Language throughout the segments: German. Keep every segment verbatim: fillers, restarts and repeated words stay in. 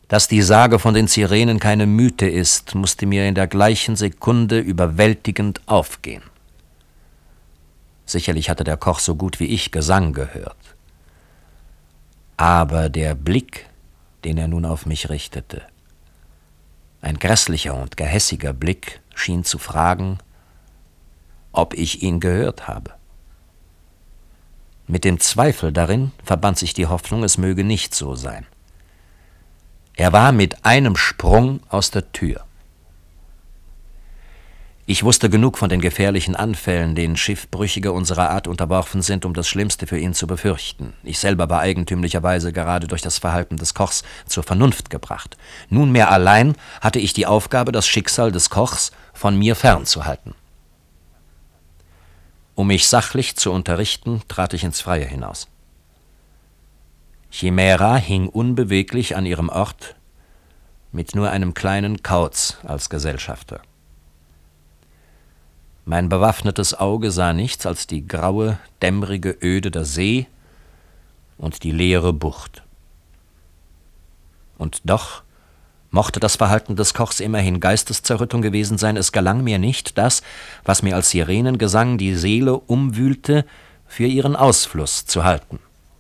Dass die Sage von den Sirenen keine Mythe ist, musste mir in der gleichen Sekunde überwältigend aufgehen. Sicherlich hatte der Koch so gut wie ich Gesang gehört. Aber der Blick, den er nun auf mich richtete, ein grässlicher und gehässiger Blick, schien zu fragen, ob ich ihn gehört habe. Mit dem Zweifel darin verband sich die Hoffnung, es möge nicht so sein. Er war mit einem Sprung aus der Tür. Ich wusste genug von den gefährlichen Anfällen, denen Schiffbrüchige unserer Art unterworfen sind, um das Schlimmste für ihn zu befürchten. Ich selber war eigentümlicherweise gerade durch das Verhalten des Kochs zur Vernunft gebracht. Nunmehr allein hatte ich die Aufgabe, das Schicksal des Kochs von mir fernzuhalten. Um mich sachlich zu unterrichten, trat ich ins Freie hinaus. Chimära hing unbeweglich an ihrem Ort, mit nur einem kleinen Kauz als Gesellschafter. Mein bewaffnetes Auge sah nichts als die graue, dämmerige Öde der See und die leere Bucht. Und doch mochte das Verhalten des Kochs immerhin Geisteszerrüttung gewesen sein, es gelang mir nicht, das, was mir als Sirenengesang die Seele umwühlte, für ihren Ausfluss zu halten.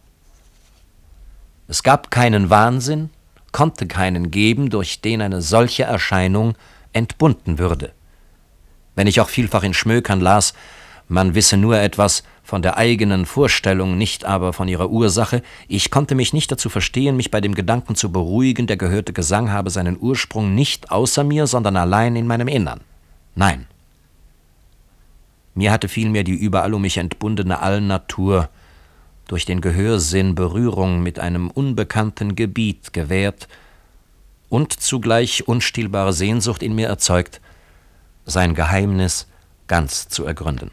Es gab keinen Wahnsinn, konnte keinen geben, durch den eine solche Erscheinung entbunden würde. Wenn ich auch vielfach in Schmökern las, man wisse nur etwas von der eigenen Vorstellung, nicht aber von ihrer Ursache, ich konnte mich nicht dazu verstehen, mich bei dem Gedanken zu beruhigen, der gehörte Gesang habe seinen Ursprung nicht außer mir, sondern allein in meinem Innern. Nein. Mir hatte vielmehr die überall um mich entbundene Allnatur durch den Gehörsinn Berührung mit einem unbekannten Gebiet gewährt und zugleich unstillbare Sehnsucht in mir erzeugt, sein Geheimnis ganz zu ergründen.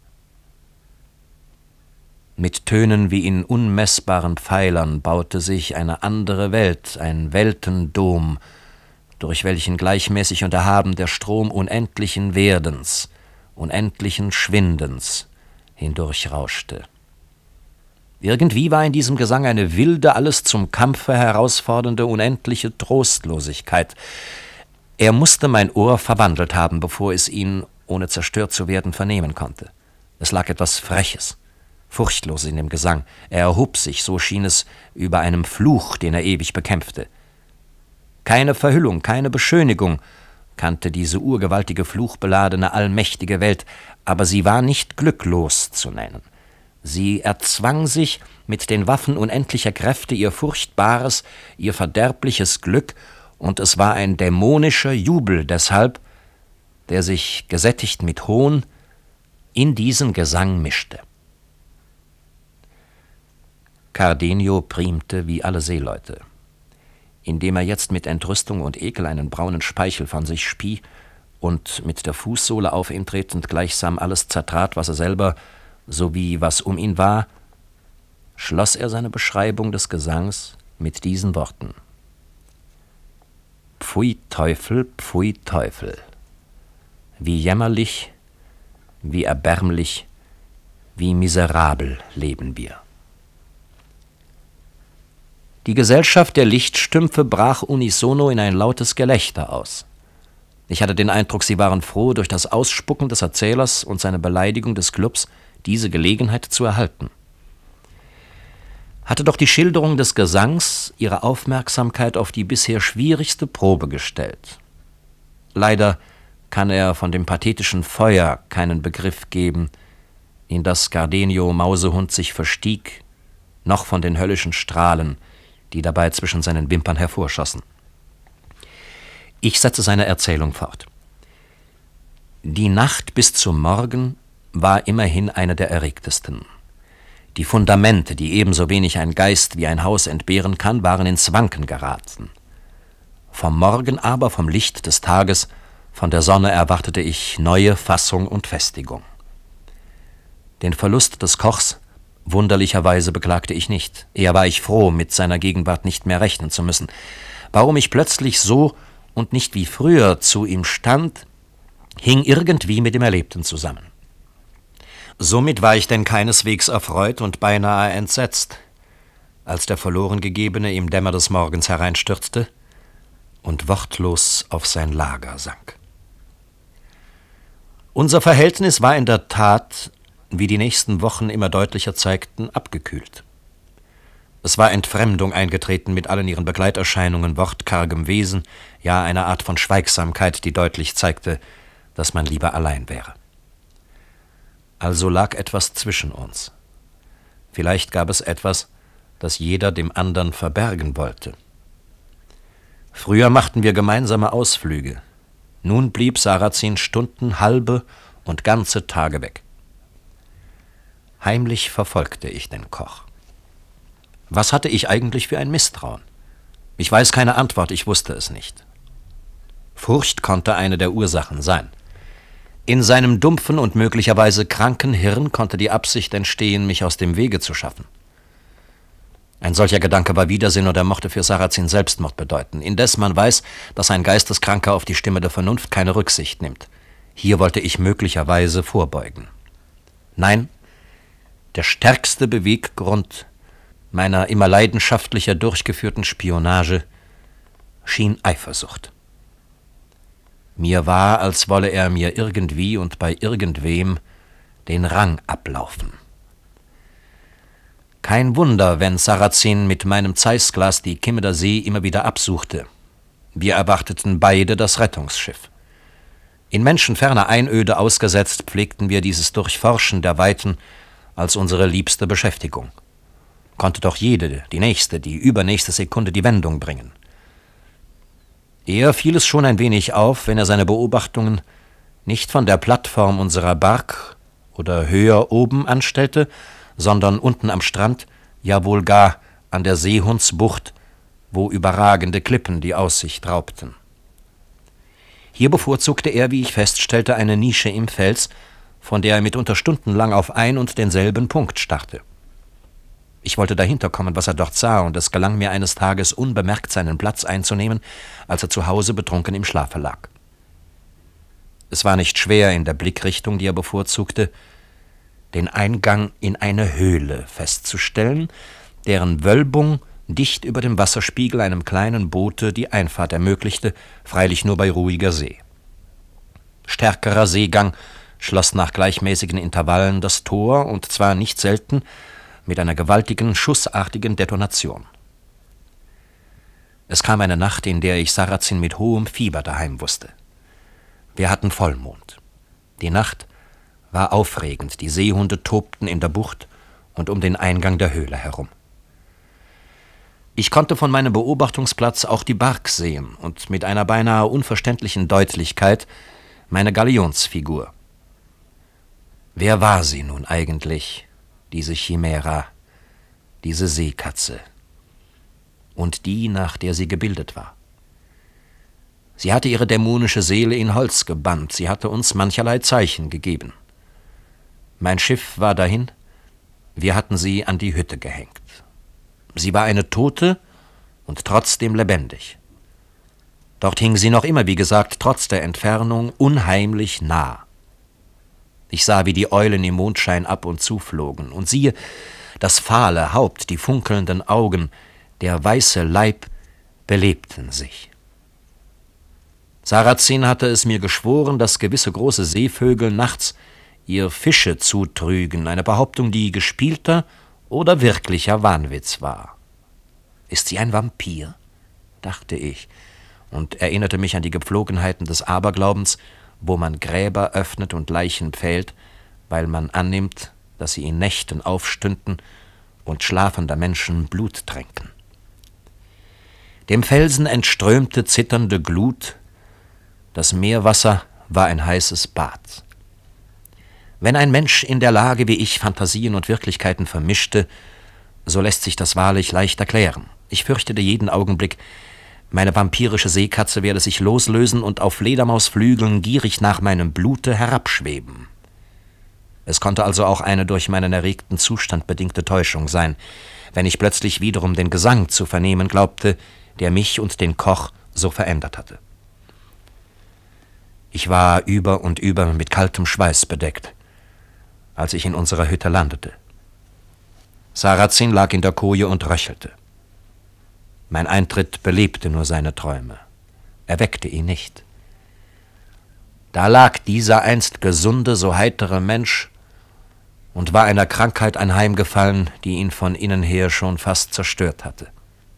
Mit Tönen wie in unmessbaren Pfeilern baute sich eine andere Welt, ein Weltendom, durch welchen gleichmäßig und erhaben der Strom unendlichen Werdens, unendlichen Schwindens hindurchrauschte. Irgendwie war in diesem Gesang eine wilde, alles zum Kampfe herausfordernde, unendliche Trostlosigkeit. Er musste mein Ohr verwandelt haben, bevor es ihn, ohne zerstört zu werden, vernehmen konnte. Es lag etwas Freches, Furchtloses in dem Gesang. Er erhob sich, so schien es, über einem Fluch, den er ewig bekämpfte. Keine Verhüllung, keine Beschönigung kannte diese urgewaltige, fluchbeladene, allmächtige Welt, aber sie war nicht glücklos zu nennen. Sie erzwang sich mit den Waffen unendlicher Kräfte ihr furchtbares, ihr verderbliches Glück, und es war ein dämonischer Jubel deshalb, der sich, gesättigt mit Hohn, in diesen Gesang mischte. Cardenio primte wie alle Seeleute. Indem er jetzt mit Entrüstung und Ekel einen braunen Speichel von sich spie und mit der Fußsohle auf ihn tretend gleichsam alles zertrat, was er selber sowie was um ihn war, schloss er seine Beschreibung des Gesangs mit diesen Worten: Pfui Teufel, pfui Teufel, wie jämmerlich, wie erbärmlich, wie miserabel leben wir. Die Gesellschaft der Lichtstümpfe brach unisono in ein lautes Gelächter aus. Ich hatte den Eindruck, sie waren froh, durch das Ausspucken des Erzählers und seine Beleidigung des Clubs diese Gelegenheit zu erhalten. Hatte doch die Schilderung des Gesangs ihre Aufmerksamkeit auf die bisher schwierigste Probe gestellt. Leider kann er von dem pathetischen Feuer keinen Begriff geben, in das Cardenio Mausehund sich verstieg, noch von den höllischen Strahlen, die dabei zwischen seinen Wimpern hervorschossen. Ich setze seine Erzählung fort. Die Nacht bis zum Morgen war immerhin eine der erregtesten. Die Fundamente, die ebenso wenig ein Geist wie ein Haus entbehren kann, waren ins Wanken geraten. Vom Morgen aber, vom Licht des Tages, von der Sonne erwartete ich neue Fassung und Festigung. Den Verlust des Kochs wunderlicherweise beklagte ich nicht. Eher war ich froh, mit seiner Gegenwart nicht mehr rechnen zu müssen. Warum ich plötzlich so und nicht wie früher zu ihm stand, hing irgendwie mit dem Erlebten zusammen. Somit war ich denn keineswegs erfreut und beinahe entsetzt, als der Verlorengegebene im Dämmer des Morgens hereinstürzte und wortlos auf sein Lager sank. Unser Verhältnis war in der Tat, wie die nächsten Wochen immer deutlicher zeigten, abgekühlt. Es war Entfremdung eingetreten mit allen ihren Begleiterscheinungen, wortkargem Wesen, ja einer Art von Schweigsamkeit, die deutlich zeigte, dass man lieber allein wäre. Also lag etwas zwischen uns. Vielleicht gab es etwas, das jeder dem anderen verbergen wollte. Früher machten wir gemeinsame Ausflüge. Nun blieb Sarrazin Stunden, halbe und ganze Tage weg. Heimlich verfolgte ich den Koch. Was hatte ich eigentlich für ein Misstrauen? Ich weiß keine Antwort, ich wusste es nicht. Furcht konnte eine der Ursachen sein. In seinem dumpfen und möglicherweise kranken Hirn konnte die Absicht entstehen, mich aus dem Wege zu schaffen. Ein solcher Gedanke war Widersinn und er mochte für Sarrazin Selbstmord bedeuten. Indes man weiß, dass ein Geisteskranker auf die Stimme der Vernunft keine Rücksicht nimmt. Hier wollte ich möglicherweise vorbeugen. Nein, der stärkste Beweggrund meiner immer leidenschaftlicher durchgeführten Spionage schien Eifersucht. Mir war, als wolle er mir irgendwie und bei irgendwem den Rang ablaufen. Kein Wunder, wenn Sarrazin mit meinem Zeissglas die Kimmerer See immer wieder absuchte. Wir erwarteten beide das Rettungsschiff. In menschenferner Einöde ausgesetzt, pflegten wir dieses Durchforschen der Weiten als unsere liebste Beschäftigung. Konnte doch jede, die nächste, die übernächste Sekunde die Wendung bringen. Eher fiel es schon ein wenig auf, wenn er seine Beobachtungen nicht von der Plattform unserer Bark oder höher oben anstellte, sondern unten am Strand, ja wohl gar an der Seehundsbucht, wo überragende Klippen die Aussicht raubten. Hier bevorzugte er, wie ich feststellte, eine Nische im Fels, von der er mitunter stundenlang auf ein und denselben Punkt starrte. Ich wollte dahinter kommen, was er dort sah, und es gelang mir eines Tages unbemerkt seinen Platz einzunehmen, als er zu Hause betrunken im Schlafe lag. Es war nicht schwer, in der Blickrichtung, die er bevorzugte, den Eingang in eine Höhle festzustellen, deren Wölbung dicht über dem Wasserspiegel einem kleinen Boote die Einfahrt ermöglichte, freilich nur bei ruhiger See. Stärkerer Seegang schloss nach gleichmäßigen Intervallen das Tor, und zwar nicht selten mit einer gewaltigen, schussartigen Detonation. Es kam eine Nacht, in der ich Sarrazin mit hohem Fieber daheim wusste. Wir hatten Vollmond. Die Nacht war aufregend, die Seehunde tobten in der Bucht und um den Eingang der Höhle herum. Ich konnte von meinem Beobachtungsplatz auch die Bark sehen und mit einer beinahe unverständlichen Deutlichkeit meine Galionsfigur. Wer war sie nun eigentlich, diese Chimera, diese Seekatze und die, nach der sie gebildet war? Sie hatte ihre dämonische Seele in Holz gebannt, sie hatte uns mancherlei Zeichen gegeben. Mein Schiff war dahin, wir hatten sie an die Hütte gehängt. Sie war eine Tote und trotzdem lebendig. Dort hing sie noch immer, wie gesagt, trotz der Entfernung, unheimlich nah. Ich sah, wie die Eulen im Mondschein ab und zu flogen, und siehe, das fahle Haupt, die funkelnden Augen, der weiße Leib belebten sich. Sarrazin hatte es mir geschworen, dass gewisse große Seevögel nachts ihr Fische zutrügen, eine Behauptung, die gespielter oder wirklicher Wahnwitz war. Ist sie ein Vampir? Dachte ich und erinnerte mich an die Gepflogenheiten des Aberglaubens, wo man Gräber öffnet und Leichen pfählt, weil man annimmt, dass sie in Nächten aufstünden und schlafender Menschen Blut tränken. Dem Felsen entströmte zitternde Glut, das Meerwasser war ein heißes Bad. Wenn ein Mensch in der Lage wie ich Phantasien und Wirklichkeiten vermischte, so lässt sich das wahrlich leicht erklären. Ich fürchtete jeden Augenblick, meine vampirische Seekatze werde sich loslösen und auf Fledermausflügeln gierig nach meinem Blute herabschweben. Es konnte also auch eine durch meinen erregten Zustand bedingte Täuschung sein, wenn ich plötzlich wiederum den Gesang zu vernehmen glaubte, der mich und den Koch so verändert hatte. Ich war über und über mit kaltem Schweiß bedeckt, als ich in unserer Hütte landete. Sarrazin lag in der Koje und röchelte. Mein Eintritt belebte nur seine Träume. erweckte ihn nicht. Da lag dieser einst gesunde, so heitere Mensch und war einer Krankheit anheimgefallen, die ihn von innen her schon fast zerstört hatte.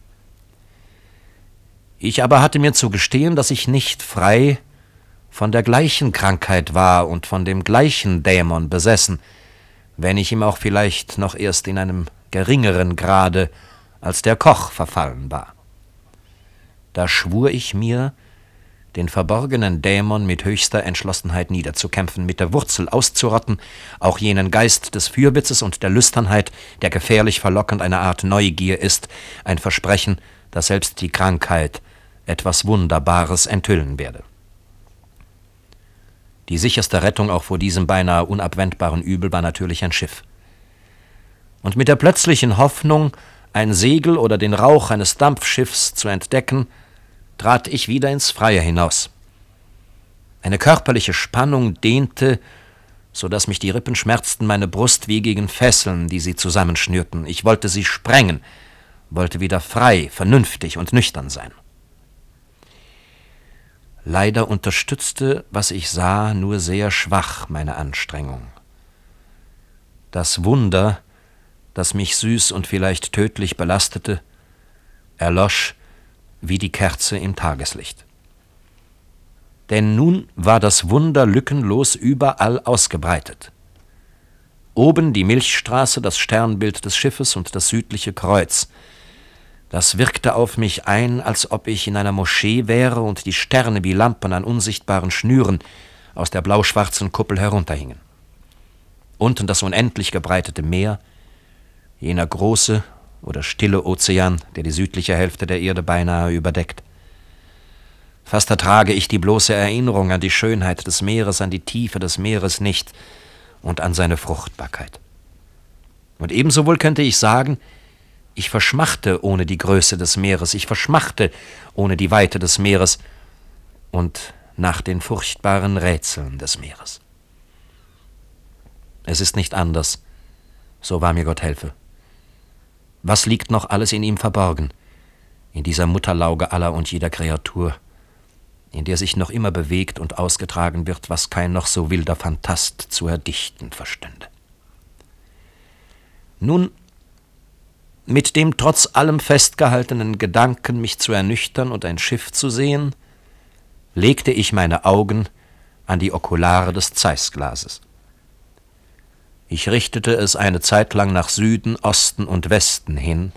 Ich aber hatte mir zu gestehen, dass ich nicht frei von der gleichen Krankheit war und von dem gleichen Dämon besessen, wenn ich ihm auch vielleicht noch erst in einem geringeren Grade als der Koch verfallen war. Da schwur ich mir, den verborgenen Dämon mit höchster Entschlossenheit niederzukämpfen, mit der Wurzel auszurotten, auch jenen Geist des Fürbitzes und der Lüsternheit, der gefährlich verlockend eine Art Neugier ist, ein Versprechen, dass selbst die Krankheit etwas Wunderbares enthüllen werde. Die sicherste Rettung auch vor diesem beinahe unabwendbaren Übel war natürlich ein Schiff. Und mit der plötzlichen Hoffnung, ein Segel oder den Rauch eines Dampfschiffs zu entdecken, trat ich wieder ins Freie hinaus. Eine körperliche Spannung dehnte, so dass mich die Rippen schmerzten, meine Brust wie gegen Fesseln, die sie zusammenschnürten. Ich wollte sie sprengen, wollte wieder frei, vernünftig und nüchtern sein. Leider unterstützte, was ich sah, nur sehr schwach meine Anstrengung. Das Wunder, das mich süß und vielleicht tödlich belastete, erlosch wie die Kerze im Tageslicht. Denn nun war das Wunder lückenlos überall ausgebreitet. Oben die Milchstraße, das Sternbild des Schiffes und das südliche Kreuz. Das wirkte auf mich ein, als ob ich in einer Moschee wäre und die Sterne wie Lampen an unsichtbaren Schnüren aus der blauschwarzen Kuppel herunterhingen. Unten das unendlich gebreitete Meer, jener große oder stille Ozean, der die südliche Hälfte der Erde beinahe überdeckt. Fast ertrage ich die bloße Erinnerung an die Schönheit des Meeres, an die Tiefe des Meeres nicht und an seine Fruchtbarkeit. Und ebenso wohl könnte ich sagen, ich verschmachte ohne die Größe des Meeres, ich verschmachte ohne die Weite des Meeres und nach den furchtbaren Rätseln des Meeres. Es ist nicht anders, so wahr mir Gott helfe. Was liegt noch alles in ihm verborgen, in dieser Mutterlauge aller und jeder Kreatur, in der sich noch immer bewegt und ausgetragen wird, was kein noch so wilder Phantast zu erdichten verstünde. Nun, mit dem trotz allem festgehaltenen Gedanken, mich zu ernüchtern und ein Schiff zu sehen, legte ich meine Augen an die Okulare des Zeissglases. Ich richtete es eine Zeit lang nach Süden, Osten und Westen hin,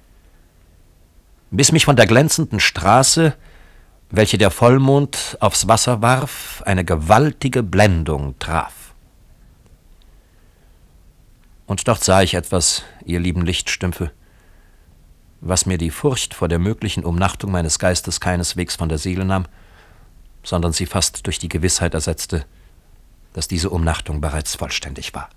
bis mich von der glänzenden Straße, welche der Vollmond aufs Wasser warf, eine gewaltige Blendung traf. Und dort sah ich etwas, ihr lieben Lichtstümpfe, was mir die Furcht vor der möglichen Umnachtung meines Geistes keineswegs von der Seele nahm, sondern sie fast durch die Gewissheit ersetzte, dass diese Umnachtung bereits vollständig war.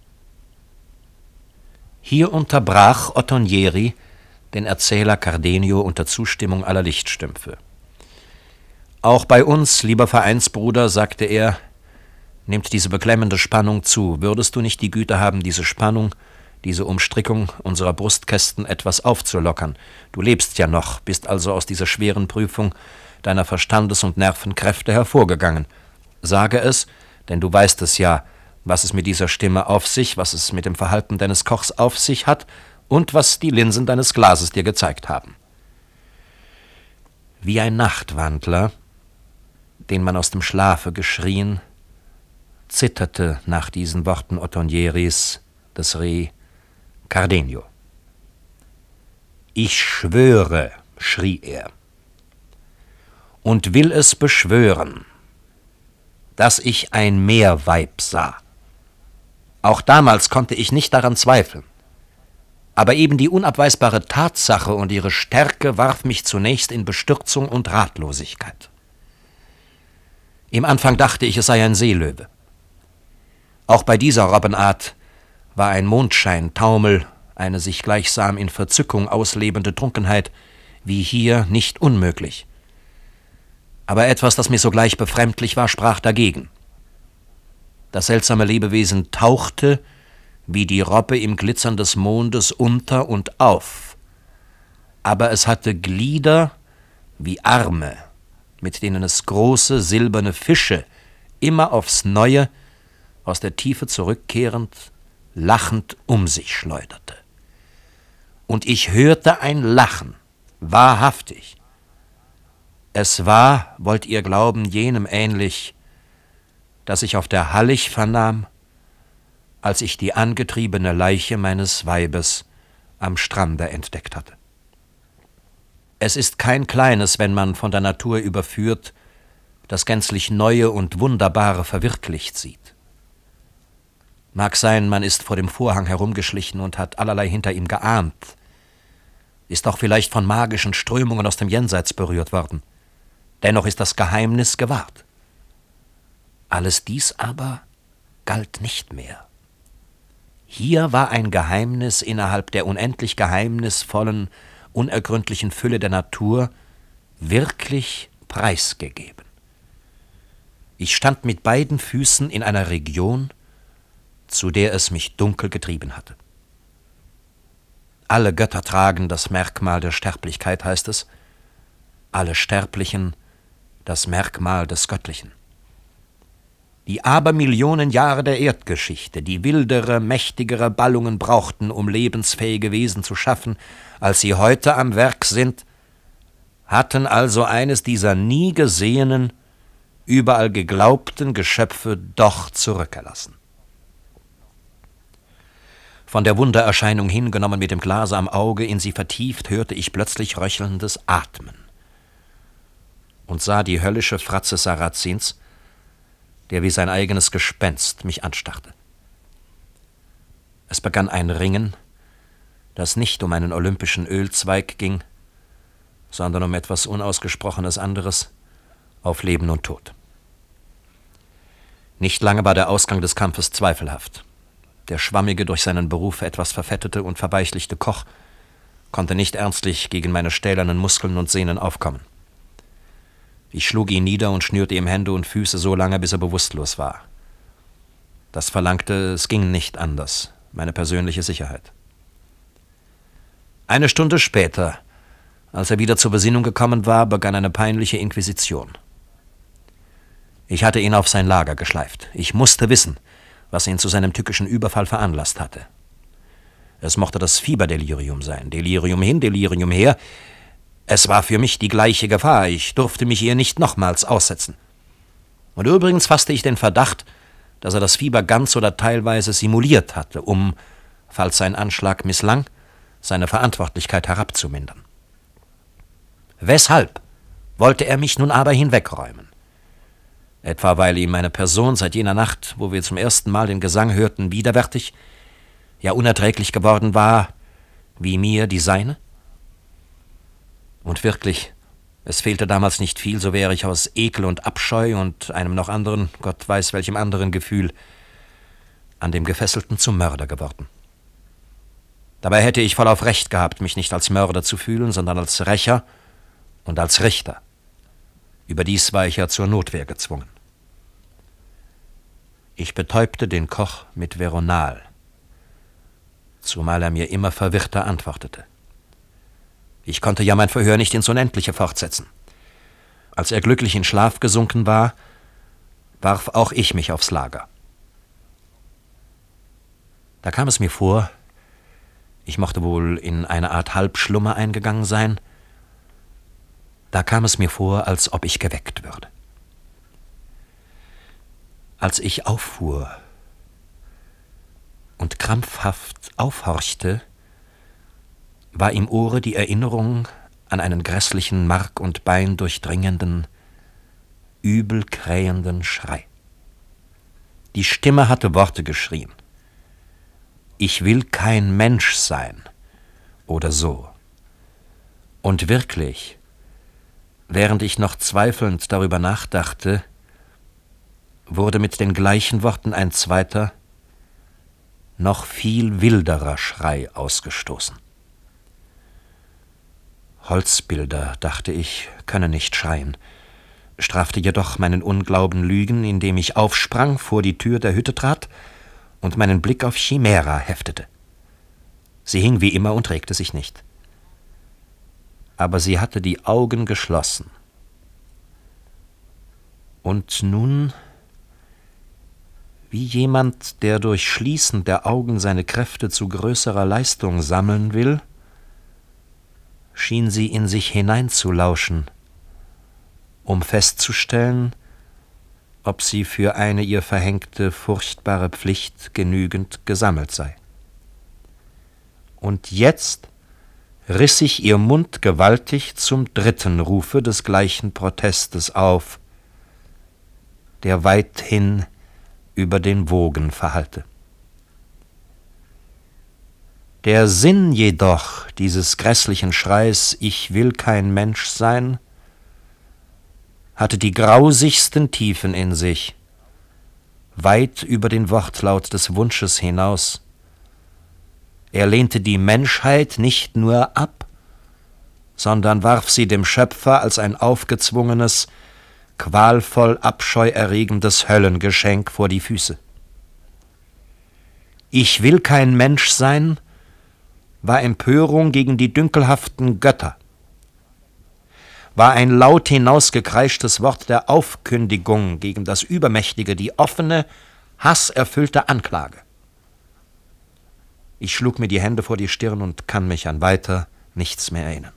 Hier unterbrach Ottonieri den Erzähler Cardenio unter Zustimmung aller Lichtstümpfe. Auch bei uns, lieber Vereinsbruder, sagte er, nimmt diese beklemmende Spannung zu. Würdest du nicht die Güte haben, diese Spannung, diese Umstrickung unserer Brustkästen etwas aufzulockern? Du lebst ja noch, bist also aus dieser schweren Prüfung deiner Verstandes- und Nervenkräfte hervorgegangen. Sage es, denn du weißt es ja, was es mit dieser Stimme auf sich, was es mit dem Verhalten deines Kochs auf sich hat und was die Linsen deines Glases dir gezeigt haben. Wie ein Nachtwandler, den man aus dem Schlafe geschrien, zitterte nach diesen Worten Ottonieris das Reh Cardenio. »Ich schwöre«, schrie er, »und will es beschwören, dass ich ein Meerweib sah. Auch damals konnte ich nicht daran zweifeln. Aber eben die unabweisbare Tatsache und ihre Stärke warf mich zunächst in Bestürzung und Ratlosigkeit. Im Anfang dachte ich, es sei ein Seelöwe. Auch bei dieser Robbenart war ein Mondschein, Taumel, eine sich gleichsam in Verzückung auslebende Trunkenheit, wie hier nicht unmöglich. Aber etwas, das mir sogleich befremdlich war, sprach dagegen. Das seltsame Lebewesen tauchte, wie die Robbe im Glitzern des Mondes, unter und auf. Aber es hatte Glieder wie Arme, mit denen es große silberne Fische immer aufs Neue aus der Tiefe zurückkehrend, lachend um sich schleuderte. Und ich hörte ein Lachen, wahrhaftig. Es war, wollt ihr glauben, jenem ähnlich, das ich auf der Hallig vernahm, als ich die angetriebene Leiche meines Weibes am Strande entdeckt hatte. Es ist kein kleines, wenn man von der Natur überführt, das gänzlich Neue und Wunderbare verwirklicht sieht. Mag sein, man ist vor dem Vorhang herumgeschlichen und hat allerlei hinter ihm geahnt, ist auch vielleicht von magischen Strömungen aus dem Jenseits berührt worden. Dennoch ist das Geheimnis gewahrt. Alles dies aber galt nicht mehr. Hier war ein Geheimnis innerhalb der unendlich geheimnisvollen, unergründlichen Fülle der Natur wirklich preisgegeben. Ich stand mit beiden Füßen in einer Region, zu der es mich dunkel getrieben hatte. Alle Götter tragen das Merkmal der Sterblichkeit, heißt es, alle Sterblichen das Merkmal des Göttlichen. Die Abermillionen Jahre der Erdgeschichte, die wildere, mächtigere Ballungen brauchten, um lebensfähige Wesen zu schaffen, als sie heute am Werk sind, hatten also eines dieser nie gesehenen, überall geglaubten Geschöpfe doch zurückgelassen. Von der Wundererscheinung hingenommen mit dem Glase am Auge, in sie vertieft, hörte ich plötzlich röchelndes Atmen und sah die höllische Fratze Sarazins, der wie sein eigenes Gespenst mich anstarrte. Es begann ein Ringen, das nicht um einen olympischen Ölzweig ging, sondern um etwas Unausgesprochenes anderes, auf Leben und Tod. Nicht lange war der Ausgang des Kampfes zweifelhaft. Der schwammige, durch seinen Beruf etwas verfettete und verbeichlichte Koch konnte nicht ernstlich gegen meine stählernen Muskeln und Sehnen aufkommen. Ich schlug ihn nieder und schnürte ihm Hände und Füße so lange, bis er bewusstlos war. Das verlangte, es ging nicht anders, meine persönliche Sicherheit. Eine Stunde später, als er wieder zur Besinnung gekommen war, begann eine peinliche Inquisition. Ich hatte ihn auf sein Lager geschleift. Ich musste wissen, was ihn zu seinem tückischen Überfall veranlasst hatte. Es mochte das Fieberdelirium sein, Delirium hin, Delirium her. Es war für mich die gleiche Gefahr, ich durfte mich ihr nicht nochmals aussetzen. Und übrigens fasste ich den Verdacht, dass er das Fieber ganz oder teilweise simuliert hatte, um, falls sein Anschlag misslang, seine Verantwortlichkeit herabzumindern. Weshalb wollte er mich nun aber hinwegräumen? Etwa weil ihm meine Person seit jener Nacht, wo wir zum ersten Mal den Gesang hörten, widerwärtig, ja unerträglich geworden war, wie mir die seine? Und wirklich, es fehlte damals nicht viel, so wäre ich aus Ekel und Abscheu und einem noch anderen, Gott weiß welchem anderen Gefühl, an dem Gefesselten zum Mörder geworden. Dabei hätte ich vollauf Recht gehabt, mich nicht als Mörder zu fühlen, sondern als Rächer und als Richter. Überdies war ich ja zur Notwehr gezwungen. Ich betäubte den Koch mit Veronal, zumal er mir immer verwirrter antwortete. Ich konnte ja mein Verhör nicht ins Unendliche fortsetzen. Als er glücklich in Schlaf gesunken war, warf auch ich mich aufs Lager. Da kam es mir vor, ich mochte wohl in eine Art Halbschlummer eingegangen sein, da kam es mir vor, als ob ich geweckt würde. Als ich auffuhr und krampfhaft aufhorchte, war im Ohre die Erinnerung an einen grässlichen, Mark und Bein durchdringenden, übel krähenden Schrei. Die Stimme hatte Worte geschrien. Ich will kein Mensch sein, oder so. Und wirklich, während ich noch zweifelnd darüber nachdachte, wurde mit den gleichen Worten ein zweiter, noch viel wilderer Schrei ausgestoßen. Holzbilder, dachte ich, können nicht schreien, strafte jedoch meinen Unglauben Lügen, indem ich aufsprang, vor die Tür der Hütte trat und meinen Blick auf Chimera heftete. Sie hing wie immer und regte sich nicht. Aber sie hatte die Augen geschlossen. Und nun, wie jemand, der durch Schließen der Augen seine Kräfte zu größerer Leistung sammeln will, schien sie in sich hineinzulauschen, um festzustellen, ob sie für eine ihr verhängte, furchtbare Pflicht genügend gesammelt sei. Und jetzt riss sich ihr Mund gewaltig zum dritten Rufe des gleichen Protestes auf, der weithin über den Wogen verhallte. Der Sinn jedoch dieses grässlichen Schreis »Ich will kein Mensch sein« hatte die grausigsten Tiefen in sich, weit über den Wortlaut des Wunsches hinaus. Er lehnte die Menschheit nicht nur ab, sondern warf sie dem Schöpfer als ein aufgezwungenes, qualvoll abscheuerregendes Höllengeschenk vor die Füße. »Ich will kein Mensch sein« war Empörung gegen die dünkelhaften Götter, war ein laut hinausgekreischtes Wort der Aufkündigung gegen das Übermächtige, die offene, hasserfüllte Anklage. Ich schlug mir die Hände vor die Stirn und kann mich an weiter nichts mehr erinnern.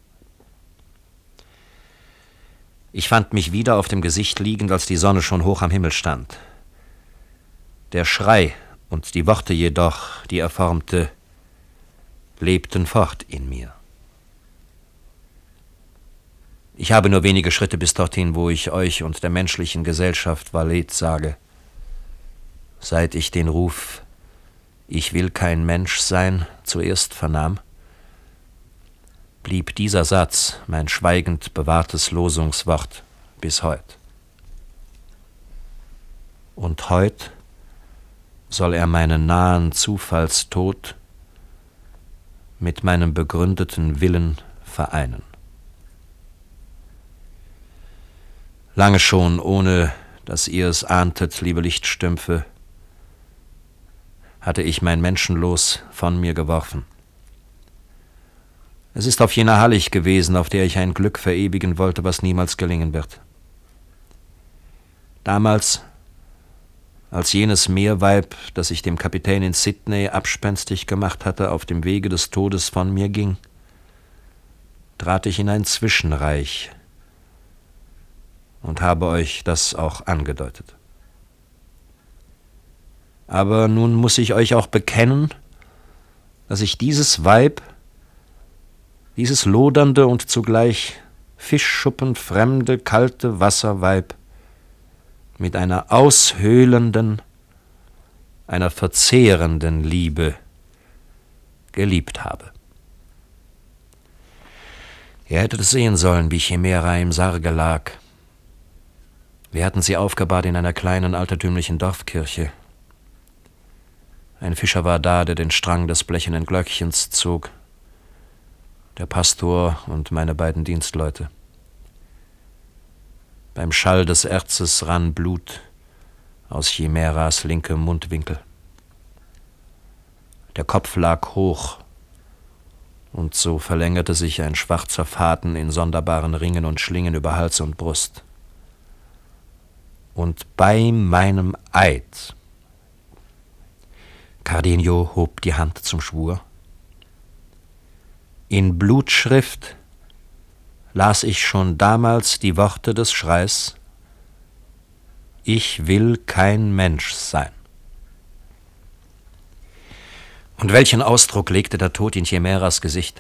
Ich fand mich wieder auf dem Gesicht liegend, als die Sonne schon hoch am Himmel stand. Der Schrei und die Worte jedoch, die er formte, lebten fort in mir. Ich habe nur wenige Schritte bis dorthin, wo ich euch und der menschlichen Gesellschaft Valet sage. Seit ich den Ruf »Ich will kein Mensch sein« zuerst vernahm, blieb dieser Satz mein schweigend bewahrtes Losungswort bis heut. Und heut soll er meinen nahen Zufallstod mit meinem begründeten Willen vereinen. Lange schon, ohne dass ihr es ahntet, liebe Lichtstümpfe, hatte ich mein Menschenlos von mir geworfen. Es ist auf jener Hallig gewesen, auf der ich ein Glück verewigen wollte, was niemals gelingen wird. Damals, als jenes Meerweib, das ich dem Kapitän in Sydney abspenstig gemacht hatte, auf dem Wege des Todes von mir ging, trat ich in ein Zwischenreich und habe euch das auch angedeutet. Aber nun muss ich euch auch bekennen, dass ich dieses Weib, dieses lodernde und zugleich fischschuppenfremde, kalte Wasserweib mit einer aushöhlenden, einer verzehrenden Liebe geliebt habe. Ihr hättet es sehen sollen, wie Chimera im Sarge lag. Wir hatten sie aufgebahrt in einer kleinen altertümlichen Dorfkirche. Ein Fischer war da, der den Strang des blechenden Glöckchens zog, der Pastor und meine beiden Dienstleute. Beim Schall des Erzes rann Blut aus Chimeras linkem Mundwinkel. Der Kopf lag hoch, und so verlängerte sich ein schwarzer Faden in sonderbaren Ringen und Schlingen über Hals und Brust. Und bei meinem Eid, Cardenio hob die Hand zum Schwur, in Blutschrift las ich schon damals die Worte des Schreis: Ich will kein Mensch sein. Und welchen Ausdruck legte der Tod in Chimeras Gesicht?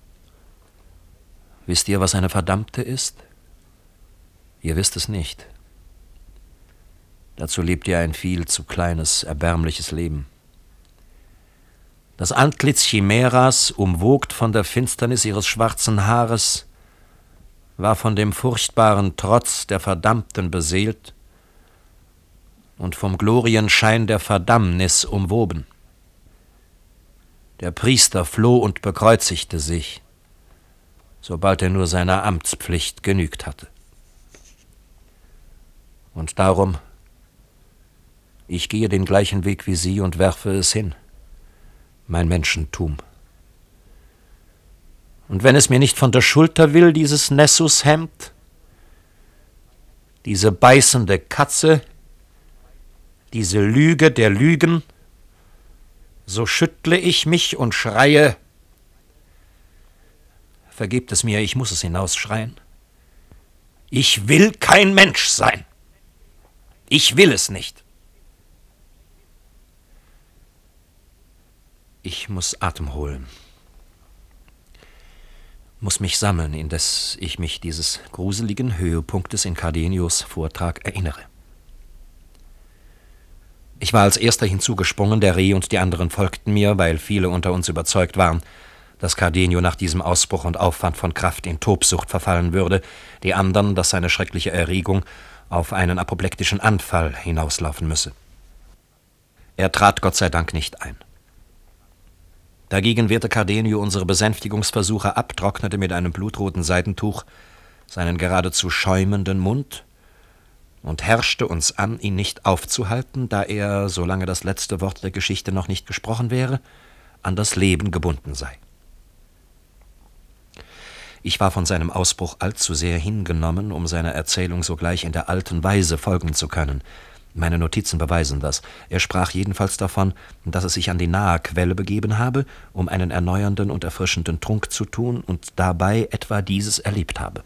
Wisst ihr, was eine Verdammte ist? Ihr wisst es nicht. Dazu lebt ihr ein viel zu kleines, erbärmliches Leben. Das Antlitz Chimeras, umwogt von der Finsternis ihres schwarzen Haares, war von dem furchtbaren Trotz der Verdammten beseelt und vom Glorienschein der Verdammnis umwoben. Der Priester floh und bekreuzigte sich, sobald er nur seiner Amtspflicht genügt hatte. Und darum, ich gehe den gleichen Weg wie sie und werfe es hin, mein Menschentum. Und wenn es mir nicht von der Schulter will, dieses Nessushemd, Diese beißende Katze, diese Lüge der Lügen, so schüttle ich mich und schreie. Vergebt es mir, ich muss es hinausschreien. Ich will kein Mensch sein. Ich will es nicht. Ich muss Atem holen, muss mich sammeln, indes ich mich dieses gruseligen Höhepunktes in Cardenius Vortrag erinnere. Ich war als erster hinzugesprungen, der Reh und die anderen folgten mir, weil viele unter uns überzeugt waren, dass Cardenio nach diesem Ausbruch und Aufwand von Kraft in Tobsucht verfallen würde, die anderen, dass seine schreckliche Erregung auf einen apoplektischen Anfall hinauslaufen müsse. Er trat Gott sei Dank nicht ein. Dagegen wehrte Cardenio unsere Besänftigungsversuche ab, trocknete mit einem blutroten Seidentuch seinen geradezu schäumenden Mund und herrschte uns an, ihn nicht aufzuhalten, da er, solange das letzte Wort der Geschichte noch nicht gesprochen wäre, an das Leben gebunden sei. Ich war von seinem Ausbruch allzu sehr hingenommen, um seiner Erzählung sogleich in der alten Weise folgen zu können. Meine Notizen beweisen das. Er sprach jedenfalls davon, dass es sich an die nahe Quelle begeben habe, um einen erneuernden und erfrischenden Trunk zu tun und dabei etwa dieses erlebt habe.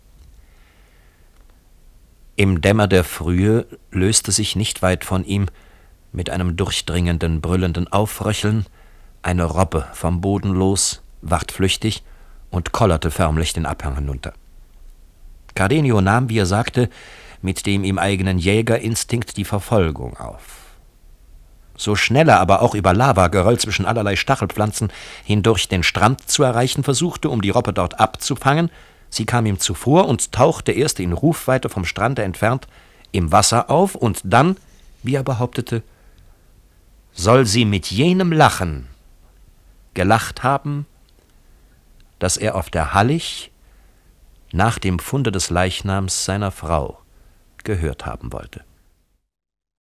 Im Dämmer der Frühe löste sich nicht weit von ihm, mit einem durchdringenden, brüllenden Aufröcheln, eine Robbe vom Boden los, ward flüchtig und kollerte förmlich den Abhang hinunter. Cardenio nahm, wie er sagte, mit dem ihm eigenen Jägerinstinkt die Verfolgung auf. So schnell er aber auch über Lavageröll zwischen allerlei Stachelpflanzen hindurch den Strand zu erreichen versuchte, um die Robbe dort abzufangen, sie kam ihm zuvor und tauchte erst in Rufweite vom Strande entfernt im Wasser auf, und dann, wie er behauptete, soll sie mit jenem Lachen gelacht haben, das er auf der Hallig nach dem Funde des Leichnams seiner Frau gehört haben wollte.